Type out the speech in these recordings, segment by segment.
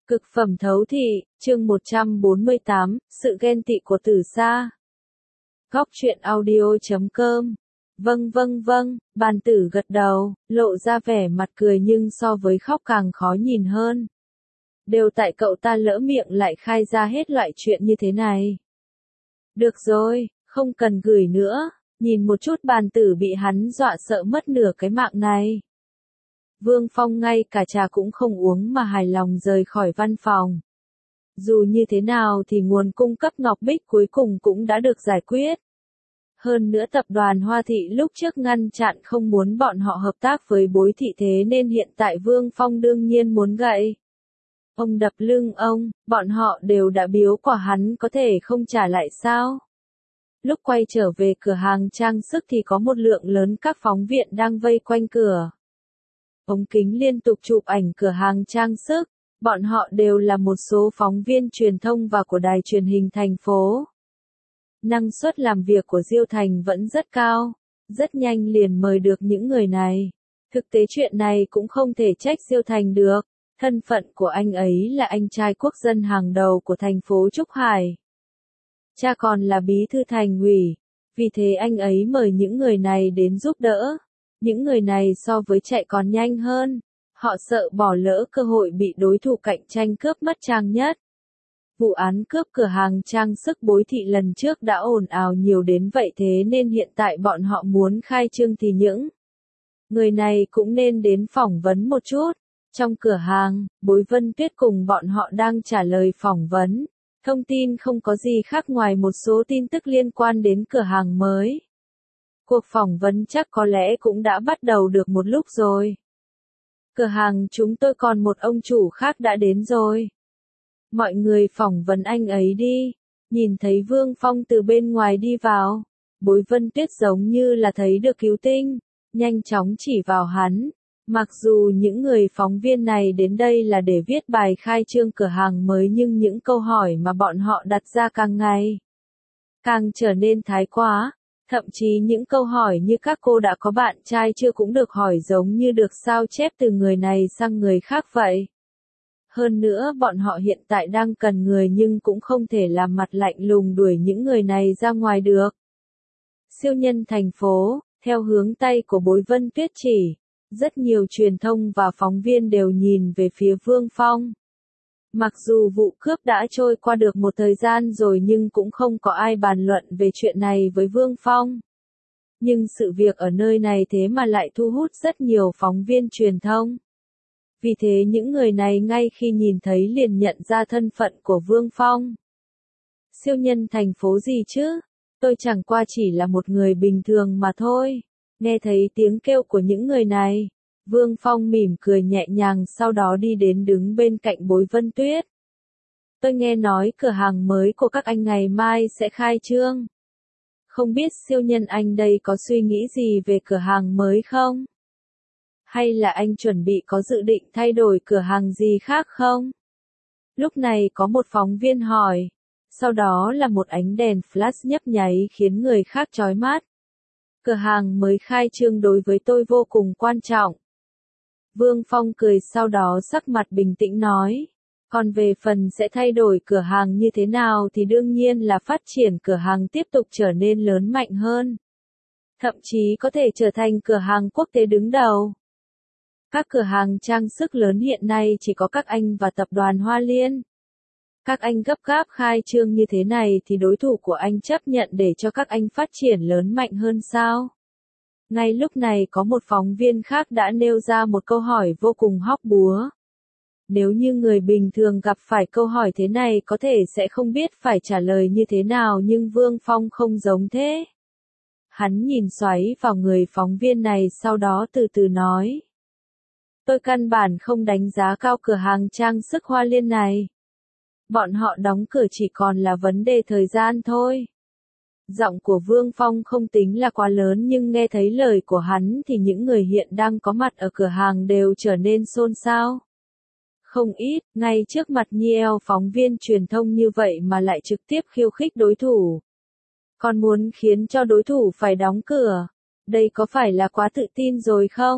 Cực phẩm thấu thị, chương 148, sự ghen tị của Tử Sa. Góc truyện audio.com. Vâng, bàn tử gật đầu, lộ ra vẻ mặt cười nhưng so với khóc càng khó nhìn hơn. Đều tại cậu ta lỡ miệng lại khai ra hết loại chuyện như thế này. Được rồi, không cần gửi nữa, nhìn một chút bàn tử bị hắn dọa sợ mất nửa cái mạng này. Vương Phong ngay cả trà cũng không uống mà hài lòng rời khỏi văn phòng. Dù như thế nào thì nguồn cung cấp ngọc bích cuối cùng cũng đã được giải quyết. Hơn nữa tập đoàn Hoa Thị lúc trước ngăn chặn không muốn bọn họ hợp tác với Bối Thị, thế nên hiện tại Vương Phong đương nhiên muốn gậy ông đập lưng ông, bọn họ đều đã biếu quả hắn có thể không trả lại sao? Lúc quay trở về cửa hàng trang sức thì có một lượng lớn các phóng viên đang vây quanh cửa. Ống kính liên tục chụp ảnh cửa hàng trang sức, bọn họ đều là một số phóng viên truyền thông và của đài truyền hình thành phố. Năng suất làm việc của Diêu Thành vẫn rất cao, rất nhanh liền mời được những người này. Thực tế chuyện này cũng không thể trách Diêu Thành được, thân phận của anh ấy là anh trai quốc dân hàng đầu của thành phố Trúc Hải. Cha còn là bí thư thành ủy, vì thế anh ấy mời những người này đến giúp đỡ. Những người này so với chạy còn nhanh hơn, họ sợ bỏ lỡ cơ hội bị đối thủ cạnh tranh cướp mất trang nhất. Vụ án cướp cửa hàng trang sức Bối Thị lần trước đã ồn ào nhiều đến vậy, thế nên hiện tại bọn họ muốn khai trương thì những người này cũng nên đến phỏng vấn một chút. Trong cửa hàng, Bối Vân Tuyết cùng bọn họ đang trả lời phỏng vấn. Thông tin không có gì khác ngoài một số tin tức liên quan đến cửa hàng mới. Cuộc phỏng vấn chắc có lẽ cũng đã bắt đầu được một lúc rồi. Cửa hàng chúng tôi còn một ông chủ khác đã đến rồi. Mọi người phỏng vấn anh ấy đi. Nhìn thấy Vương Phong từ bên ngoài đi vào, Bối Vân Tuyết giống như là thấy được cứu tinh, nhanh chóng chỉ vào hắn. Mặc dù những người phóng viên này đến đây là để viết bài khai trương cửa hàng mới, nhưng những câu hỏi mà bọn họ đặt ra càng ngày càng trở nên thái quá. Thậm chí những câu hỏi như các cô đã có bạn trai chưa cũng được hỏi giống như được sao chép từ người này sang người khác vậy. Hơn nữa bọn họ hiện tại đang cần người nhưng cũng không thể làm mặt lạnh lùng đuổi những người này ra ngoài được. Siêu nhân thành phố, theo hướng tay của Bối Vân Tuyết chỉ, rất nhiều truyền thông và phóng viên đều nhìn về phía Vương Phong. Mặc dù vụ cướp đã trôi qua được một thời gian rồi nhưng cũng không có ai bàn luận về chuyện này với Vương Phong. Nhưng sự việc ở nơi này thế mà lại thu hút rất nhiều phóng viên truyền thông. Vì thế những người này ngay khi nhìn thấy liền nhận ra thân phận của Vương Phong. Siêu nhân thành phố gì chứ? Tôi chẳng qua chỉ là một người bình thường mà thôi. Nghe thấy tiếng kêu của những người này, Vương Phong mỉm cười nhẹ nhàng, sau đó đi đến đứng bên cạnh Bối Vân Tuyết. Tôi nghe nói cửa hàng mới của các anh ngày mai sẽ khai trương. Không biết siêu nhân anh đây có suy nghĩ gì về cửa hàng mới không? Hay là anh chuẩn bị có dự định thay đổi cửa hàng gì khác không? Lúc này có một phóng viên hỏi. Sau đó là một ánh đèn flash nhấp nháy khiến người khác chói mắt. Cửa hàng mới khai trương đối với tôi vô cùng quan trọng. Vương Phong cười, sau đó sắc mặt bình tĩnh nói. Còn về phần sẽ thay đổi cửa hàng như thế nào thì đương nhiên là phát triển cửa hàng tiếp tục trở nên lớn mạnh hơn. Thậm chí có thể trở thành cửa hàng quốc tế đứng đầu. Các cửa hàng trang sức lớn hiện nay chỉ có các anh và tập đoàn Hoa Liên. Các anh gấp gáp khai trương như thế này thì đối thủ của anh chấp nhận để cho các anh phát triển lớn mạnh hơn sao? Ngay lúc này có một phóng viên khác đã nêu ra một câu hỏi vô cùng hóc búa. Nếu như người bình thường gặp phải câu hỏi thế này có thể sẽ không biết phải trả lời như thế nào, nhưng Vương Phong không giống thế. Hắn nhìn xoáy vào người phóng viên này, sau đó từ từ nói. Tôi căn bản không đánh giá cao cửa hàng trang sức Hoa Liên này. Bọn họ đóng cửa chỉ còn là vấn đề thời gian thôi. Giọng của Vương Phong không tính là quá lớn, nhưng nghe thấy lời của hắn thì những người hiện đang có mặt ở cửa hàng đều trở nên xôn xao. Không ít, ngay trước mặt nhiều phóng viên truyền thông như vậy mà lại trực tiếp khiêu khích đối thủ. Còn muốn khiến cho đối thủ phải đóng cửa. Đây có phải là quá tự tin rồi không?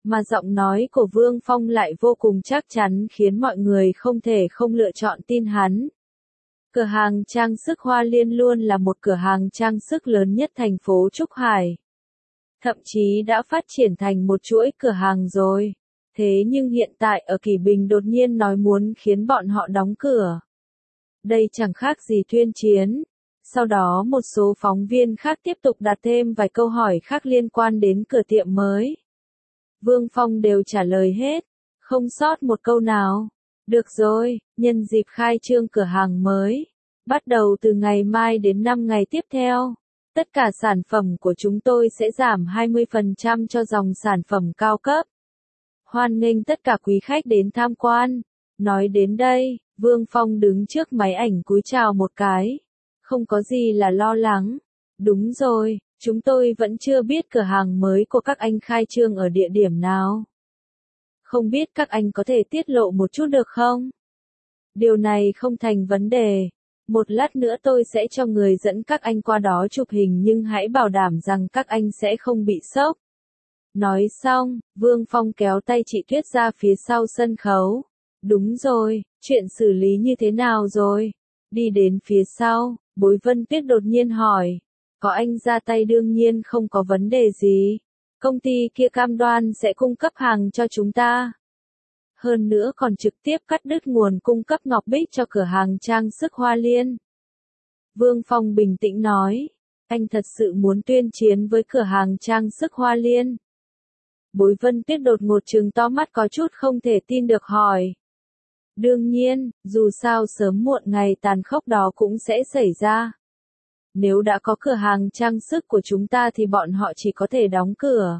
Mà giọng nói của Vương Phong lại vô cùng chắc chắn khiến mọi người không thể không lựa chọn tin hắn. Cửa hàng trang sức Hoa Liên luôn là một cửa hàng trang sức lớn nhất thành phố Trúc Hải. Thậm chí đã phát triển thành một chuỗi cửa hàng rồi. Thế nhưng hiện tại ở Kỳ Bình đột nhiên nói muốn khiến bọn họ đóng cửa. Đây chẳng khác gì tuyên chiến. Sau đó một số phóng viên khác tiếp tục đặt thêm vài câu hỏi khác liên quan đến cửa tiệm mới. Vương Phong đều trả lời hết, không sót một câu nào. Được rồi, nhân dịp khai trương cửa hàng mới, bắt đầu từ ngày mai đến 5 ngày tiếp theo, tất cả sản phẩm của chúng tôi sẽ giảm 20% cho dòng sản phẩm cao cấp. Hoan nghênh tất cả quý khách đến tham quan. Nói đến đây, Vương Phong đứng trước máy ảnh cúi chào một cái. Không có gì là lo lắng. Đúng rồi, chúng tôi vẫn chưa biết cửa hàng mới của các anh khai trương ở địa điểm nào. Không biết các anh có thể tiết lộ một chút được không? Điều này không thành vấn đề. Một lát nữa tôi sẽ cho người dẫn các anh qua đó chụp hình nhưng hãy bảo đảm rằng các anh sẽ không bị sốc. Nói xong, Vương Phong kéo tay chị Tuyết ra phía sau sân khấu. Đúng rồi, chuyện xử lý như thế nào rồi? Đi đến phía sau, Bối Vân Tuyết đột nhiên hỏi. Có anh ra tay đương nhiên không có vấn đề gì. Công ty kia cam đoan sẽ cung cấp hàng cho chúng ta. Hơn nữa còn trực tiếp cắt đứt nguồn cung cấp ngọc bích cho cửa hàng trang sức Hoa Liên. Vương Phong bình tĩnh nói. Anh thật sự muốn tuyên chiến với cửa hàng trang sức Hoa Liên. Bối Vân Tuyết đột ngột trừng to mắt có chút không thể tin được hỏi. Đương nhiên, dù sao sớm muộn ngày tàn khốc đó cũng sẽ xảy ra. Nếu đã có cửa hàng trang sức của chúng ta thì bọn họ chỉ có thể đóng cửa.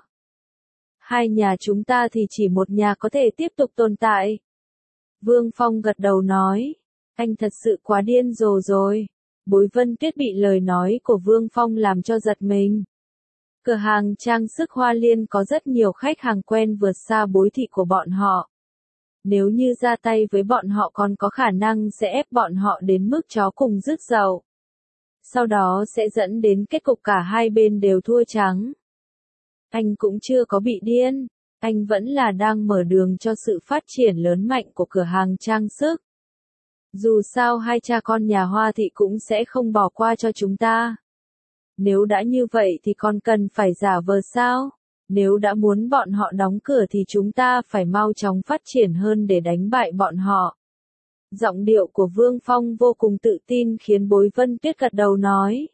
Hai nhà chúng ta thì chỉ một nhà có thể tiếp tục tồn tại. Vương Phong gật đầu nói. Anh thật sự quá điên rồ rồi. Bối Vân Tuyết bị lời nói của Vương Phong làm cho giật mình. Cửa hàng trang sức Hoa Liên có rất nhiều khách hàng quen vượt xa Bối thị của bọn họ. Nếu như ra tay với bọn họ còn có khả năng sẽ ép bọn họ đến mức chó cùng rứt dậu. Sau đó sẽ dẫn đến kết cục cả hai bên đều thua trắng. Anh cũng chưa có bị điên, anh vẫn là đang mở đường cho sự phát triển lớn mạnh của cửa hàng trang sức. Dù sao hai cha con nhà Hoa thị cũng sẽ không bỏ qua cho chúng ta. Nếu đã như vậy thì còn cần phải giả vờ sao? Nếu đã muốn bọn họ đóng cửa thì chúng ta phải mau chóng phát triển hơn để đánh bại bọn họ. Giọng điệu của Vương Phong vô cùng tự tin khiến Bối Vân Tuyết gật đầu nói.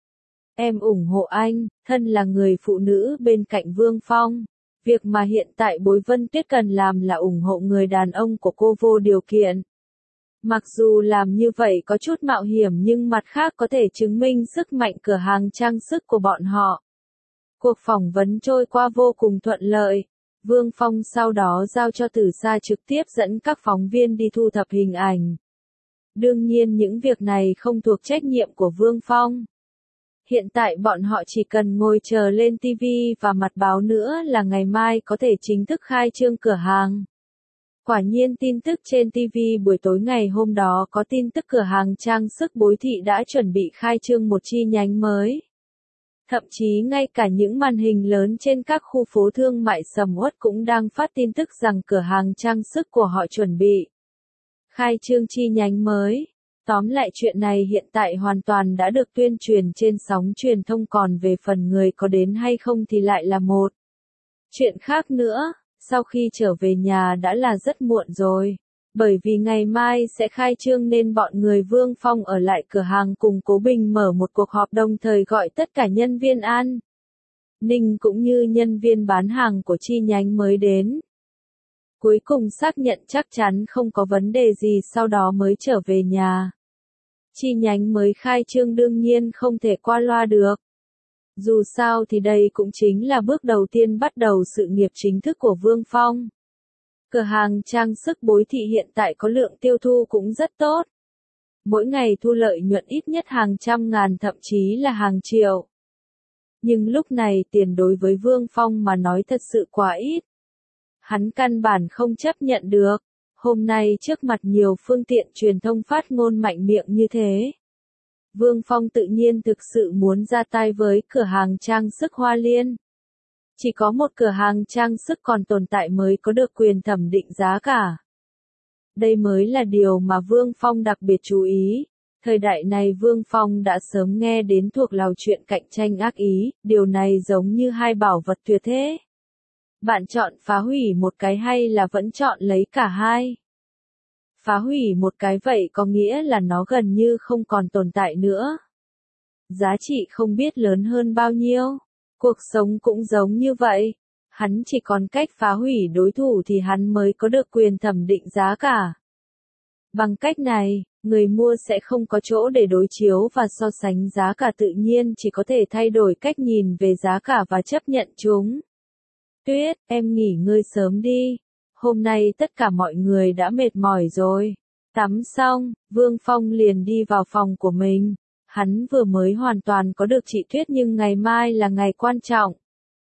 Em ủng hộ anh, thân là người phụ nữ bên cạnh Vương Phong. Việc mà hiện tại Bối Vân Tuyết cần làm là ủng hộ người đàn ông của cô vô điều kiện. Mặc dù làm như vậy có chút mạo hiểm nhưng mặt khác có thể chứng minh sức mạnh cửa hàng trang sức của bọn họ. Cuộc phỏng vấn trôi qua vô cùng thuận lợi. Vương Phong sau đó giao cho Tử Sa trực tiếp dẫn các phóng viên đi thu thập hình ảnh. Đương nhiên những việc này không thuộc trách nhiệm của Vương Phong. Hiện tại bọn họ chỉ cần ngồi chờ lên TV và mặt báo nữa là ngày mai có thể chính thức khai trương cửa hàng. Quả nhiên tin tức trên TV buổi tối ngày hôm đó có tin tức cửa hàng trang sức Bối thị đã chuẩn bị khai trương một chi nhánh mới. Thậm chí ngay cả những màn hình lớn trên các khu phố thương mại sầm uất cũng đang phát tin tức rằng cửa hàng trang sức của họ chuẩn bị khai trương chi nhánh mới. Tóm lại chuyện này hiện tại hoàn toàn đã được tuyên truyền trên sóng truyền thông, còn về phần người có đến hay không thì lại là một chuyện khác nữa. Sau khi trở về nhà đã là rất muộn rồi. Bởi vì ngày mai sẽ khai trương nên bọn người Vương Phong ở lại cửa hàng cùng Cố Bình mở một cuộc họp đồng thời gọi tất cả nhân viên an ninh cũng như nhân viên bán hàng của chi nhánh mới đến. Cuối cùng xác nhận chắc chắn không có vấn đề gì sau đó mới trở về nhà. Chi nhánh mới khai trương đương nhiên không thể qua loa được. Dù sao thì đây cũng chính là bước đầu tiên bắt đầu sự nghiệp chính thức của Vương Phong. Cửa hàng trang sức Bối thị hiện tại có lượng tiêu thụ cũng rất tốt. Mỗi ngày thu lợi nhuận ít nhất hàng trăm ngàn thậm chí là hàng triệu. Nhưng lúc này tiền đối với Vương Phong mà nói thật sự quá ít. Hắn căn bản không chấp nhận được. Hôm nay trước mặt nhiều phương tiện truyền thông phát ngôn mạnh miệng như thế. Vương Phong tự nhiên thực sự muốn ra tay với cửa hàng trang sức Hoa Liên. Chỉ có một cửa hàng trang sức còn tồn tại mới có được quyền thẩm định giá cả. Đây mới là điều mà Vương Phong đặc biệt chú ý. Thời đại này Vương Phong đã sớm nghe đến thuộc lào chuyện cạnh tranh ác ý, điều này giống như hai bảo vật tuyệt thế. Bạn chọn phá hủy một cái hay là vẫn chọn lấy cả hai? Phá hủy một cái vậy có nghĩa là nó gần như không còn tồn tại nữa. Giá trị không biết lớn hơn bao nhiêu. Cuộc sống cũng giống như vậy. Hắn chỉ còn cách phá hủy đối thủ thì hắn mới có được quyền thẩm định giá cả. Bằng cách này, người mua sẽ không có chỗ để đối chiếu và so sánh giá cả, tự nhiên chỉ có thể thay đổi cách nhìn về giá cả và chấp nhận chúng. Tuyết, em nghỉ ngơi sớm đi. Hôm nay tất cả mọi người đã mệt mỏi rồi. Tắm xong, Vương Phong liền đi vào phòng của mình. Hắn vừa mới hoàn toàn có được chị Tuyết nhưng ngày mai là ngày quan trọng.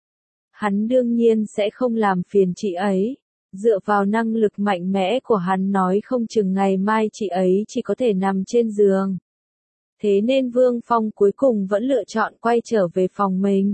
Hắn đương nhiên sẽ không làm phiền chị ấy. Dựa vào năng lực mạnh mẽ của hắn nói không chừng ngày mai chị ấy chỉ có thể nằm trên giường. Thế nên Vương Phong cuối cùng vẫn lựa chọn quay trở về phòng mình.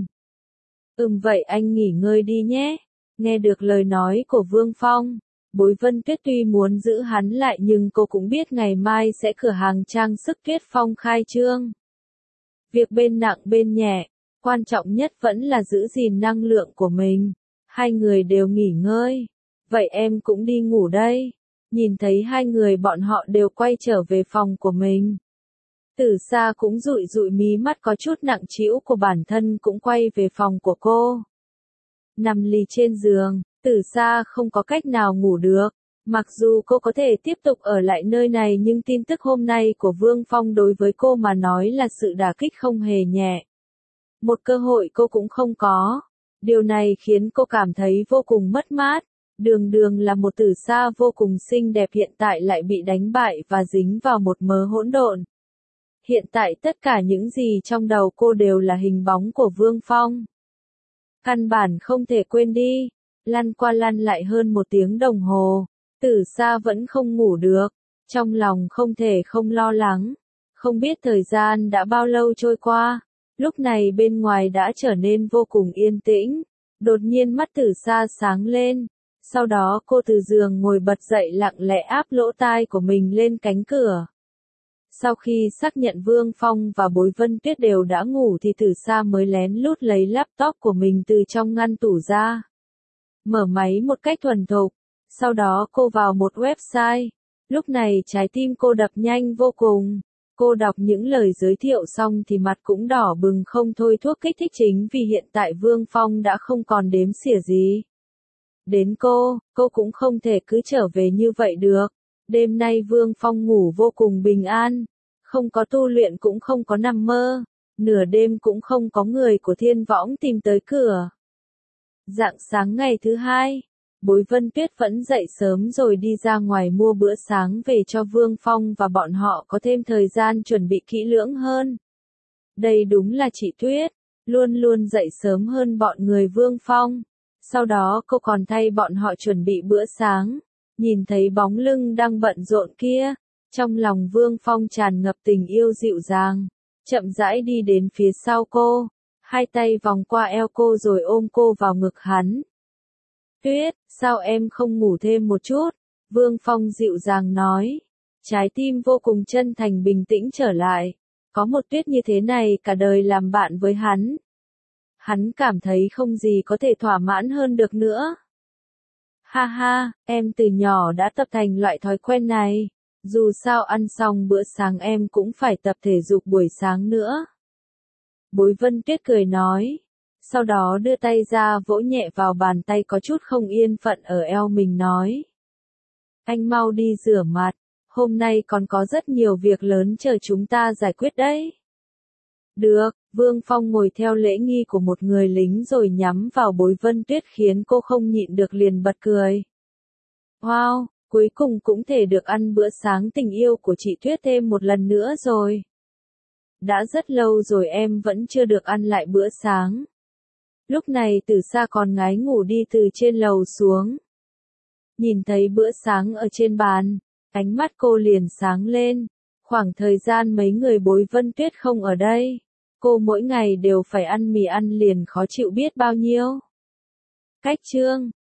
Vậy anh nghỉ ngơi đi nhé. Nghe được lời nói của Vương Phong, Bối Vân Tuyết tuy muốn giữ hắn lại nhưng cô cũng biết ngày mai sẽ cửa hàng trang sức Tuyết Phong khai trương. Việc bên nặng bên nhẹ, quan trọng nhất vẫn là giữ gìn năng lượng của mình. Hai người đều nghỉ ngơi. Vậy em cũng đi ngủ đây. Nhìn thấy hai người bọn họ đều quay trở về phòng của mình. Tử Sa cũng dụi dụi mí mắt có chút nặng trĩu của bản thân cũng quay về phòng của cô. Nằm lì trên giường, Tử Sa không có cách nào ngủ được. Mặc dù cô có thể tiếp tục ở lại nơi này nhưng tin tức hôm nay của Vương Phong đối với cô mà nói là sự đả kích không hề nhẹ. Một cơ hội cô cũng không có. Điều này khiến cô cảm thấy vô cùng mất mát. Đường Đường là một Tử Sa vô cùng xinh đẹp hiện tại lại bị đánh bại và dính vào một mớ hỗn độn. Hiện tại tất cả những gì trong đầu cô đều là hình bóng của Vương Phong. Căn bản không thể quên đi. Lăn qua lăn lại hơn 1 tiếng đồng hồ. Tử Sa vẫn không ngủ được. Trong lòng không thể không lo lắng. Không biết thời gian đã bao lâu trôi qua. Lúc này bên ngoài đã trở nên vô cùng yên tĩnh. Đột nhiên mắt Tử Sa sáng lên. Sau đó cô từ giường ngồi bật dậy lặng lẽ áp lỗ tai của mình lên cánh cửa. Sau khi xác nhận Vương Phong và Bối Vân Tuyết đều đã ngủ thì Tử Sa mới lén lút lấy laptop của mình từ trong ngăn tủ ra. Mở máy một cách thuần thục. Sau đó cô vào một website. Lúc này trái tim cô đập nhanh vô cùng. Cô đọc những lời giới thiệu xong thì mặt cũng đỏ bừng không thôi, thuốc kích thích chính vì hiện tại Vương Phong đã không còn đếm xỉa gì. Đến cô cũng không thể cứ trở về như vậy được. Đêm nay Vương Phong ngủ vô cùng bình an. Không có tu luyện cũng không có nằm mơ. Nửa đêm cũng không có người của Thiên Võng tìm tới cửa. Rạng sáng ngày thứ hai, Bối Vân Tuyết vẫn dậy sớm rồi đi ra ngoài mua bữa sáng về cho Vương Phong và bọn họ có thêm thời gian chuẩn bị kỹ lưỡng hơn. Đây đúng là chị Tuyết, luôn luôn dậy sớm hơn bọn người Vương Phong. Sau đó cô còn thay bọn họ chuẩn bị bữa sáng. Nhìn thấy bóng lưng đang bận rộn kia, trong lòng Vương Phong tràn ngập tình yêu dịu dàng, chậm rãi đi đến phía sau cô, hai tay vòng qua eo cô rồi ôm cô vào ngực hắn. Tuyết, sao em không ngủ thêm một chút? Vương Phong dịu dàng nói. Trái tim vô cùng chân thành bình tĩnh trở lại. Có một Tuyết như thế này cả đời làm bạn với hắn. Hắn cảm thấy không gì có thể thỏa mãn hơn được nữa. Ha ha, em từ nhỏ đã tập thành loại thói quen này. Dù sao ăn xong bữa sáng em cũng phải tập thể dục buổi sáng nữa. Bối Vân Tuyết cười nói. Sau đó đưa tay ra vỗ nhẹ vào bàn tay có chút không yên phận ở eo mình nói. Anh mau đi rửa mặt, hôm nay còn có rất nhiều việc lớn chờ chúng ta giải quyết đấy. Được, Vương Phong ngồi theo lễ nghi của một người lính rồi nhắm vào Bối Vân Tuyết khiến cô không nhịn được liền bật cười. Wow, cuối cùng cũng thể được ăn bữa sáng tình yêu của chị Tuyết thêm một lần nữa rồi. Đã rất lâu rồi em vẫn chưa được ăn lại bữa sáng. Lúc này Tử Sa còn ngái ngủ đi từ trên lầu xuống. Nhìn thấy bữa sáng ở trên bàn, ánh mắt cô liền sáng lên. Khoảng thời gian mấy người Bối Vân Tuyết không ở đây, cô mỗi ngày đều phải ăn mì ăn liền khó chịu biết bao nhiêu. Khách chương